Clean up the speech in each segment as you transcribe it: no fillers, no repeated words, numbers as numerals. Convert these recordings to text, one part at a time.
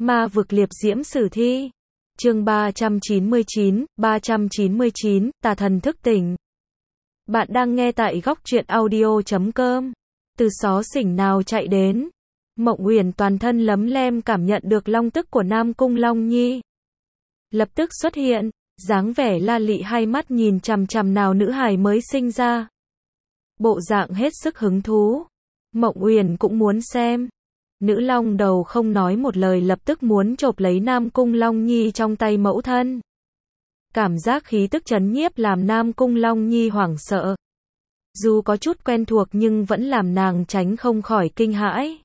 Ma vực liệp diễm sử thi. Chương 399, tà thần thức tỉnh. Bạn đang nghe tại góc truyện audio.com. Từ xó xỉnh nào chạy đến. Mộng Uyển toàn thân lấm lem cảm nhận được long tức của Nam Cung Long Nhi. Lập tức xuất hiện, dáng vẻ la lị hai mắt nhìn chằm chằm nào nữ hài mới sinh ra. Bộ dạng hết sức hứng thú. Mộng Uyển cũng muốn xem. Nữ long đầu không nói một lời lập tức muốn chộp lấy Nam Cung Long Nhi trong tay mẫu thân. Cảm giác khí tức trấn nhiếp làm Nam Cung Long Nhi hoảng sợ. Dù có chút quen thuộc nhưng vẫn làm nàng tránh không khỏi kinh hãi.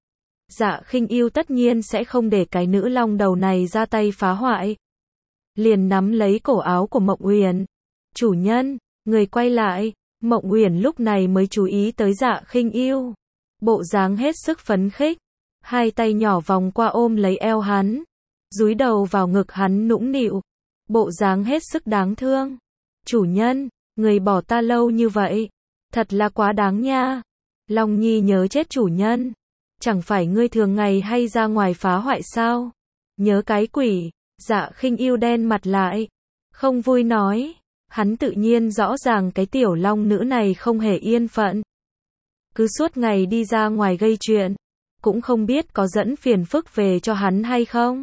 Dạ Khinh Yêu tất nhiên sẽ không để cái nữ long đầu này ra tay phá hoại. Liền nắm lấy cổ áo của Mộng Uyển. Chủ nhân, người quay lại. Mộng Uyển lúc này mới chú ý tới Dạ Khinh Yêu. Bộ dáng hết sức phấn khích. Hai tay nhỏ vòng qua ôm lấy eo hắn. Dúi đầu vào ngực hắn nũng nịu. Bộ dáng hết sức đáng thương. Chủ nhân, người bỏ ta lâu như vậy. Thật là quá đáng nha. Long Nhi nhớ chết chủ nhân. Chẳng phải ngươi thường ngày hay ra ngoài phá hoại sao? Nhớ cái quỷ. Dạ Khinh Yêu đen mặt lại. Không vui nói. Hắn tự nhiên rõ ràng cái tiểu long nữ này không hề yên phận. Cứ suốt ngày đi ra ngoài gây chuyện. Cũng không biết có dẫn phiền phức về cho hắn hay không.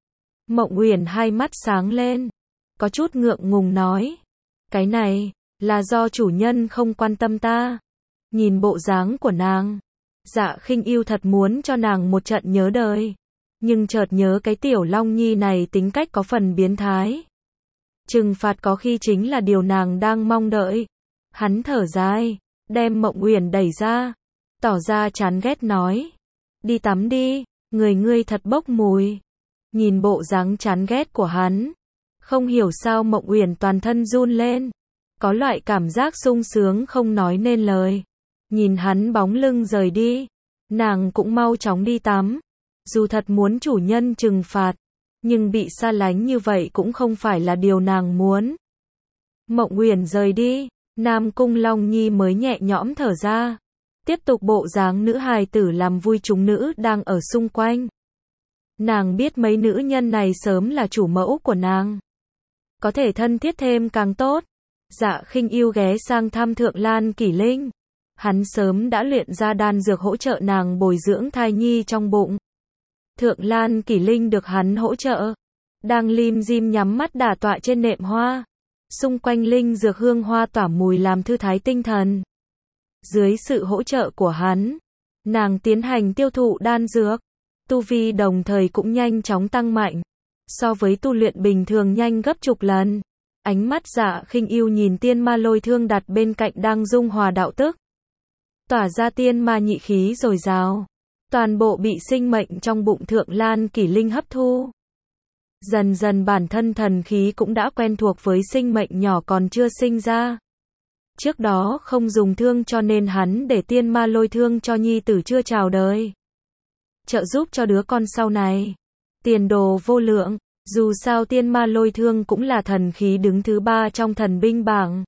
Mộng Uyển hai mắt sáng lên. Có chút ngượng ngùng nói. Cái này, là do chủ nhân không quan tâm ta. Nhìn bộ dáng của nàng. Dạ Khinh Yêu thật muốn cho nàng một trận nhớ đời. Nhưng chợt nhớ cái tiểu long nhi này tính cách có phần biến thái. Trừng phạt có khi chính là điều nàng đang mong đợi. Hắn thở dài, đem Mộng Uyển đẩy ra. Tỏ ra chán ghét nói. Đi tắm đi, người ngươi thật bốc mùi. Nhìn bộ dáng chán ghét của hắn. Không hiểu sao Mộng Uyển toàn thân run lên. Có loại cảm giác sung sướng không nói nên lời. Nhìn hắn bóng lưng rời đi. Nàng cũng mau chóng đi tắm. Dù thật muốn chủ nhân trừng phạt. Nhưng bị xa lánh như vậy cũng không phải là điều nàng muốn. Mộng Uyển rời đi. Nam Cung Long Nhi mới nhẹ nhõm thở ra. Tiếp tục bộ dáng nữ hài tử làm vui chúng nữ đang ở xung quanh. Nàng biết mấy nữ nhân này sớm là chủ mẫu của nàng. Có thể thân thiết thêm càng tốt. Dạ Khinh Yêu ghé sang thăm Thượng Lan Kỷ Linh. Hắn sớm đã luyện ra đan dược hỗ trợ nàng bồi dưỡng thai nhi trong bụng. Thượng Lan Kỷ Linh được hắn hỗ trợ. Đang lim dim nhắm mắt đả tọa trên nệm hoa. Xung quanh linh dược hương hoa tỏa mùi làm thư thái tinh thần. Dưới sự hỗ trợ của hắn, nàng tiến hành tiêu thụ đan dược. Tu vi đồng thời cũng nhanh chóng tăng mạnh. So với tu luyện bình thường nhanh gấp chục lần. Ánh mắt Dạ Khinh Yêu nhìn tiên ma lôi thương đặt bên cạnh đang dung hòa đạo tức. Tỏa ra tiên ma nhị khí dồi dào. Toàn bộ bị sinh mệnh trong bụng Thượng Lan Kỷ Linh hấp thu. Dần dần bản thân thần khí cũng đã quen thuộc với sinh mệnh nhỏ còn chưa sinh ra. Trước đó không dùng thương cho nên hắn để tiên ma lôi thương cho nhi tử chưa chào đời. Trợ giúp cho đứa con sau này. Tiền đồ vô lượng, dù sao tiên ma lôi thương cũng là thần khí đứng thứ 3 trong thần binh bảng.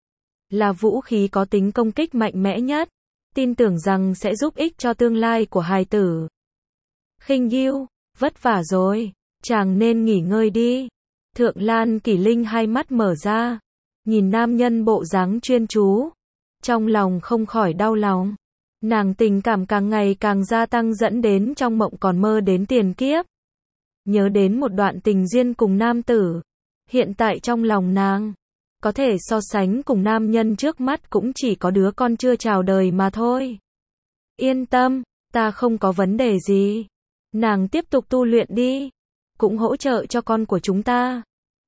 Là vũ khí có tính công kích mạnh mẽ nhất. Tin tưởng rằng sẽ giúp ích cho tương lai của hài tử. Khinh Yêu, vất vả rồi, chàng nên nghỉ ngơi đi. Thượng Lan Kỷ Linh hai mắt mở ra. Nhìn nam nhân bộ dáng chuyên chú. Trong lòng không khỏi đau lòng. Nàng tình cảm càng ngày càng gia tăng dẫn đến trong mộng còn mơ đến tiền kiếp. Nhớ đến một đoạn tình duyên cùng nam tử. Hiện tại trong lòng nàng. Có thể so sánh cùng nam nhân trước mắt cũng chỉ có đứa con chưa chào đời mà thôi. Yên tâm, ta không có vấn đề gì. Nàng tiếp tục tu luyện đi. Cũng hỗ trợ cho con của chúng ta.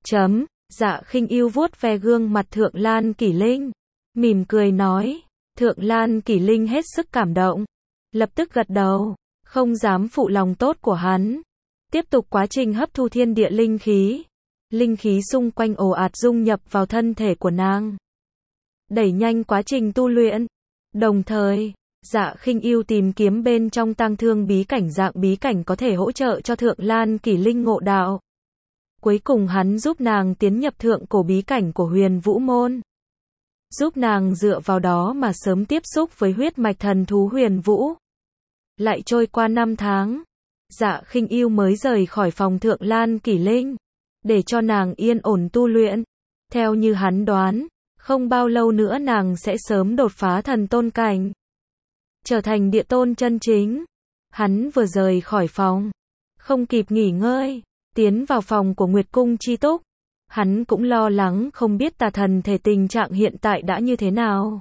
Dạ Khinh Yêu vuốt ve gương mặt Thượng Lan Kỷ Linh. Mỉm cười nói. Thượng Lan Kỷ Linh hết sức cảm động. Lập tức gật đầu. Không dám phụ lòng tốt của hắn. Tiếp tục quá trình hấp thu thiên địa linh khí. Linh khí xung quanh ồ ạt dung nhập vào thân thể của nàng. Đẩy nhanh quá trình tu luyện. Đồng thời, Dạ Khinh Yêu tìm kiếm bên trong tang thương bí cảnh dạng bí cảnh có thể hỗ trợ cho Thượng Lan Kỷ Linh ngộ đạo. Cuối cùng hắn giúp nàng tiến nhập thượng cổ bí cảnh của Huyền Vũ Môn. Giúp nàng dựa vào đó mà sớm tiếp xúc với huyết mạch thần thú Huyền Vũ. Lại trôi qua 5 tháng. Dạ Khinh Yêu mới rời khỏi phòng Thượng Lan Kỷ Linh, để cho nàng yên ổn tu luyện. Theo như hắn đoán, không bao lâu nữa nàng sẽ sớm đột phá thần tôn cảnh, trở thành địa tôn chân chính. Hắn vừa rời khỏi phòng, không kịp nghỉ ngơi, tiến vào phòng của Nguyệt Cung Chi Túc. Hắn cũng lo lắng không biết tà thần thể tình trạng hiện tại đã như thế nào.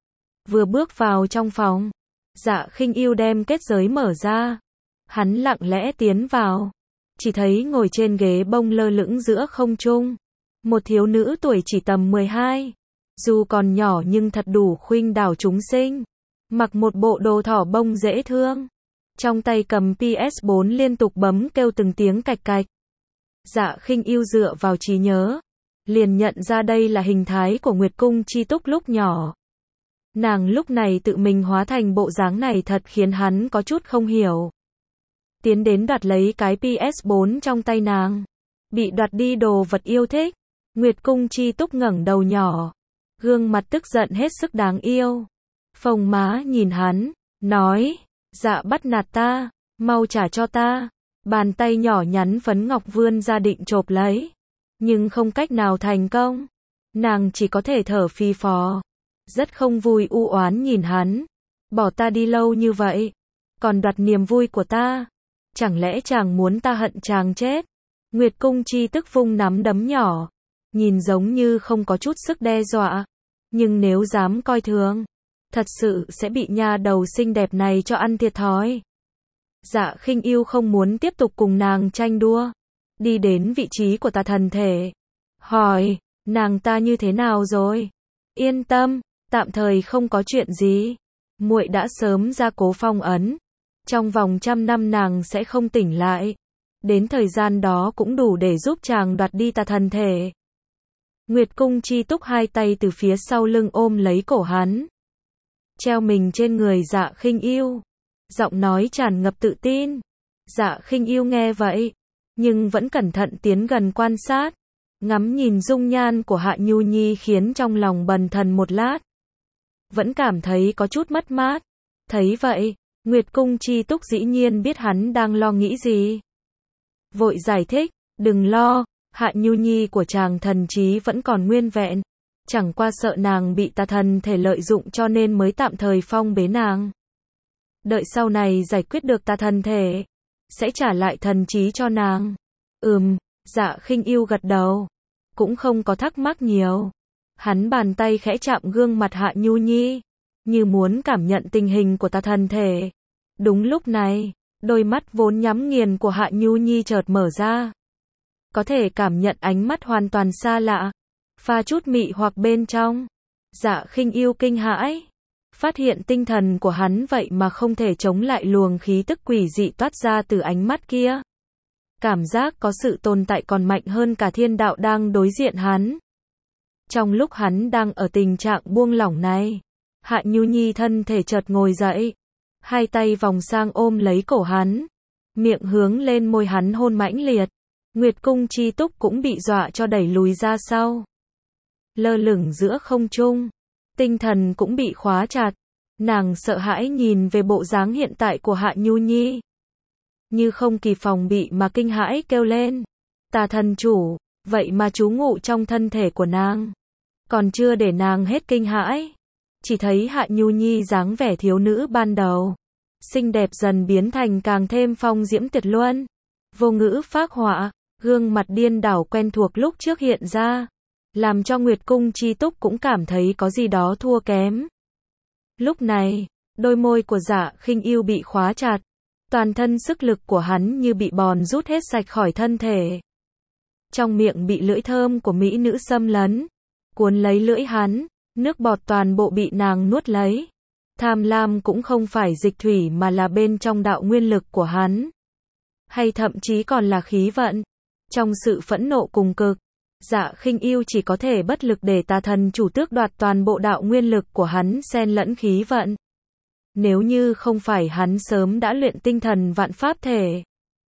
Vừa bước vào trong phòng, Dạ Khinh Yêu đem kết giới mở ra. Hắn lặng lẽ tiến vào, chỉ thấy ngồi trên ghế bông lơ lửng giữa không trung, một thiếu nữ tuổi chỉ tầm 12, dù còn nhỏ nhưng thật đủ khuynh đảo chúng sinh, mặc một bộ đồ thỏ bông dễ thương, trong tay cầm PS4 liên tục bấm kêu từng tiếng cạch cạch. Dạ Khinh Yêu dựa vào trí nhớ, liền nhận ra đây là hình thái của Nguyệt Cung Chi Túc lúc nhỏ. Nàng lúc này tự mình hóa thành bộ dáng này thật khiến hắn có chút không hiểu. Tiến đến đoạt lấy cái PS4 trong tay nàng. Bị đoạt đi đồ vật yêu thích. Nguyệt Cung Chi Túc ngẩng đầu nhỏ, gương mặt tức giận hết sức đáng yêu. Phồng má nhìn hắn, nói, dạ bắt nạt ta, mau trả cho ta. Bàn tay nhỏ nhắn phấn ngọc vươn ra định chộp lấy, nhưng không cách nào thành công. Nàng chỉ có thể thở phì phò, rất không vui u oán nhìn hắn. Bỏ ta đi lâu như vậy, còn đoạt niềm vui của ta. Chẳng lẽ chàng muốn ta hận chàng chết? Nguyệt Cung Chi Tức vung nắm đấm nhỏ, nhìn giống như không có chút sức đe dọa. Nhưng nếu dám coi thường, thật sự sẽ bị nha đầu xinh đẹp này cho ăn thiệt thòi. Dạ Khinh Yêu không muốn tiếp tục cùng nàng tranh đua, đi đến vị trí của tà thần thể, hỏi, nàng ta như thế nào rồi? Yên tâm, tạm thời không có chuyện gì. Muội đã sớm ra cố phong ấn, trong vòng 100 năm nàng sẽ không tỉnh lại. Đến thời gian đó cũng đủ để giúp chàng đoạt đi tà thần thể. Nguyệt Cung Chi Túc hai tay từ phía sau lưng ôm lấy cổ hắn, treo mình trên người Dạ Khinh Yêu, giọng nói tràn ngập tự tin. Dạ Khinh Yêu nghe vậy, nhưng vẫn cẩn thận tiến gần quan sát, ngắm nhìn dung nhan của Hạ Nhu Nhi khiến trong lòng bần thần một lát. Vẫn cảm thấy có chút mất mát. Thấy vậy, Nguyệt Cung Chi Túc dĩ nhiên biết hắn đang lo nghĩ gì. Vội giải thích, đừng lo, Hạ Nhu Nhi của chàng thần trí vẫn còn nguyên vẹn. Chẳng qua sợ nàng bị tà thần thể lợi dụng cho nên mới tạm thời phong bế nàng. Đợi sau này giải quyết được tà thần thể, sẽ trả lại thần trí cho nàng. Dạ Khinh Yêu gật đầu, cũng không có thắc mắc nhiều. Hắn bàn tay khẽ chạm gương mặt Hạ Nhu Nhi, như muốn cảm nhận tình hình của tà thần thể. Đúng lúc này, đôi mắt vốn nhắm nghiền của Hạ Nhu Nhi chợt mở ra. Có thể cảm nhận ánh mắt hoàn toàn xa lạ, pha chút mị hoặc bên trong. Dạ Khinh Yêu kinh hãi, phát hiện tinh thần của hắn vậy mà không thể chống lại luồng khí tức quỷ dị toát ra từ ánh mắt kia. Cảm giác có sự tồn tại còn mạnh hơn cả thiên đạo đang đối diện hắn. Trong lúc hắn đang ở tình trạng buông lỏng này, Hạ Nhu Nhi thân thể chợt ngồi dậy, hai tay vòng sang ôm lấy cổ hắn, miệng hướng lên môi hắn hôn mãnh liệt. Nguyệt Cung Chi Túc cũng bị dọa cho đẩy lùi ra sau, lơ lửng giữa không trung, tinh thần cũng bị khóa chặt. Nàng sợ hãi nhìn về bộ dáng hiện tại của Hạ Nhu Nhi, như không kịp phòng bị mà kinh hãi kêu lên, tà thần chủ, vậy mà trú ngụ trong thân thể của nàng. Còn chưa để nàng hết kinh hãi, chỉ thấy Hạ Nhu Nhi dáng vẻ thiếu nữ ban đầu, xinh đẹp dần biến thành càng thêm phong diễm tuyệt luân, vô ngữ phác họa, gương mặt điên đảo quen thuộc lúc trước hiện ra, làm cho Nguyệt Cung Chi Túc cũng cảm thấy có gì đó thua kém. Lúc này, đôi môi của Dạ Khinh Yêu bị khóa chặt, toàn thân sức lực của hắn như bị bòn rút hết sạch khỏi thân thể. Trong miệng bị lưỡi thơm của mỹ nữ xâm lấn, cuốn lấy lưỡi hắn, nước bọt toàn bộ bị nàng nuốt lấy. Tham lam cũng không phải dịch thủy mà là bên trong đạo nguyên lực của hắn, hay thậm chí còn là khí vận. Trong sự phẫn nộ cùng cực, Dạ Khinh Yêu chỉ có thể bất lực để tà thần chủ tước đoạt toàn bộ đạo nguyên lực của hắn xen lẫn khí vận. Nếu như không phải hắn sớm đã luyện tinh thần vạn pháp thể,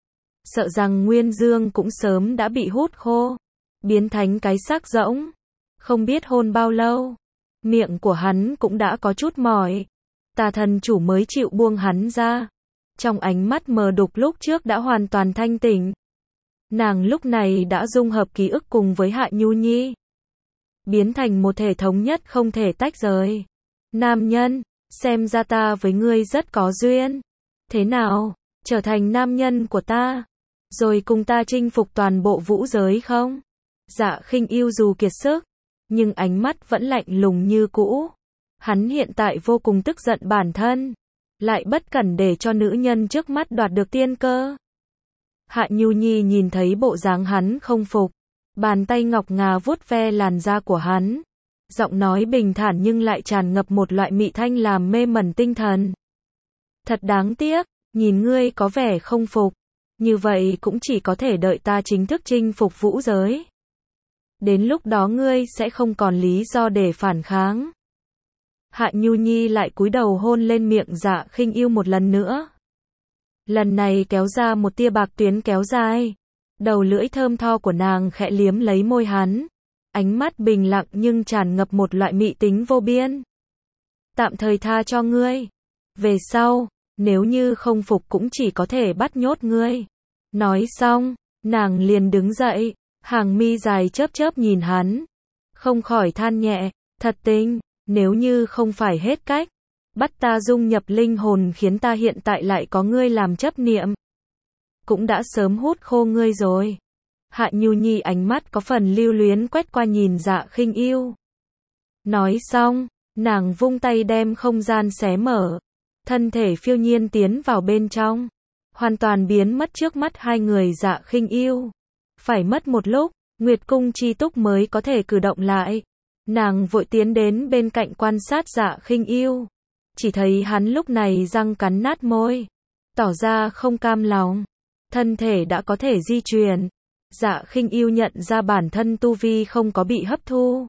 sợ rằng Nguyên Dương cũng sớm đã bị hút khô, biến thành cái xác rỗng. Không biết hôn bao lâu, miệng của hắn cũng đã có chút mỏi, tà thần chủ mới chịu buông hắn ra. trong ánh mắt mờ đục lúc trước đã hoàn toàn thanh tỉnh. Nàng lúc này đã dung hợp ký ức cùng với Hạ Nhu Nhi, biến thành một thể thống nhất không thể tách rời. Nam nhân, xem ra ta với ngươi rất có duyên. Thế nào, trở thành nam nhân của ta, rồi cùng ta chinh phục toàn bộ vũ giới không? Dạ Khinh Yêu dù kiệt sức, nhưng ánh mắt vẫn lạnh lùng như cũ. Hắn hiện tại vô cùng tức giận bản thân, lại bất cẩn để cho nữ nhân trước mắt đoạt được tiên cơ. Hạ Nhu Nhi nhìn thấy bộ dáng hắn không phục, bàn tay ngọc ngà vuốt ve làn da của hắn, giọng nói bình thản nhưng lại tràn ngập một loại mị thanh làm mê mẩn tinh thần. Thật đáng tiếc, nhìn ngươi có vẻ không phục, như vậy cũng chỉ có thể đợi ta chính thức chinh phục vũ giới. Đến lúc đó ngươi sẽ không còn lý do để phản kháng. Hạ Nhu Nhi lại cúi đầu hôn lên miệng Dạ Khinh Yêu một lần nữa. Lần này kéo ra một tia bạc tuyến kéo dài. Đầu lưỡi thơm tho của nàng khẽ liếm lấy môi hắn. Ánh mắt bình lặng nhưng tràn ngập một loại mị tính vô biên. Tạm thời tha cho ngươi. Về sau, nếu như không phục cũng chỉ có thể bắt nhốt ngươi. Nói xong, nàng liền đứng dậy, hàng mi dài chớp chớp nhìn hắn. Không khỏi than nhẹ, thật tình, nếu như không phải hết cách, bắt ta dung nhập linh hồn khiến ta hiện tại lại có ngươi làm chấp niệm, cũng đã sớm hút khô ngươi rồi. Hạ Nhu Nhi ánh mắt có phần lưu luyến quét qua nhìn Dạ Khinh Yêu. Nói xong, nàng vung tay đem không gian xé mở, thân thể phiêu nhiên tiến vào bên trong, hoàn toàn biến mất trước mắt hai người Dạ Khinh Yêu. Phải mất một lúc, Nguyệt Cung Chi Túc mới có thể cử động lại. Nàng vội tiến đến bên cạnh quan sát Dạ Khinh Yêu, chỉ thấy hắn lúc này răng cắn nát môi, tỏ ra không cam lòng. Thân thể đã có thể di chuyển. Dạ Khinh Yêu nhận ra bản thân tu vi không có bị hấp thu,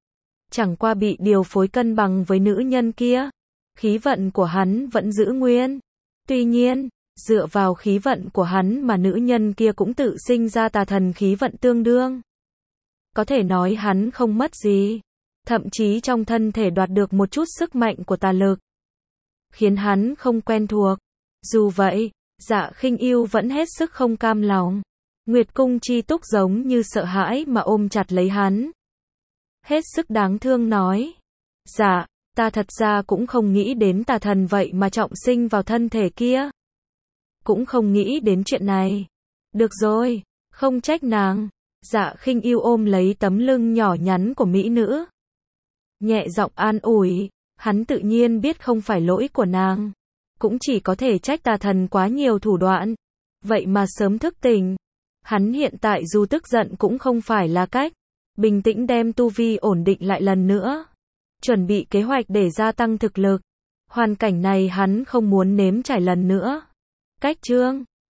chẳng qua bị điều phối cân bằng với nữ nhân kia. Khí vận của hắn vẫn giữ nguyên. Tuy nhiên, dựa vào khí vận của hắn mà nữ nhân kia cũng tự sinh ra tà thần khí vận tương đương. Có thể nói hắn không mất gì, thậm chí trong thân thể đoạt được một chút sức mạnh của tà lực, khiến hắn không quen thuộc. Dù vậy, Dạ Khinh Yêu vẫn hết sức không cam lòng. Nguyệt Cung Chi Túc giống như sợ hãi mà ôm chặt lấy hắn, hết sức đáng thương nói. Dạ, ta thật ra cũng không nghĩ đến tà thần vậy mà trọng sinh vào thân thể kia. Cũng không nghĩ đến chuyện này. Được rồi, không trách nàng. Dạ Khinh Yêu ôm lấy tấm lưng nhỏ nhắn của mỹ nữ, nhẹ giọng an ủi. Hắn tự nhiên biết không phải lỗi của nàng, cũng chỉ có thể trách tà thần quá nhiều thủ đoạn, vậy mà sớm thức tỉnh. Hắn hiện tại dù tức giận cũng không phải là cách. Bình tĩnh đem tu vi ổn định lại lần nữa, chuẩn bị kế hoạch để gia tăng thực lực. Hoàn cảnh này hắn không muốn nếm trải lần nữa. Cách chương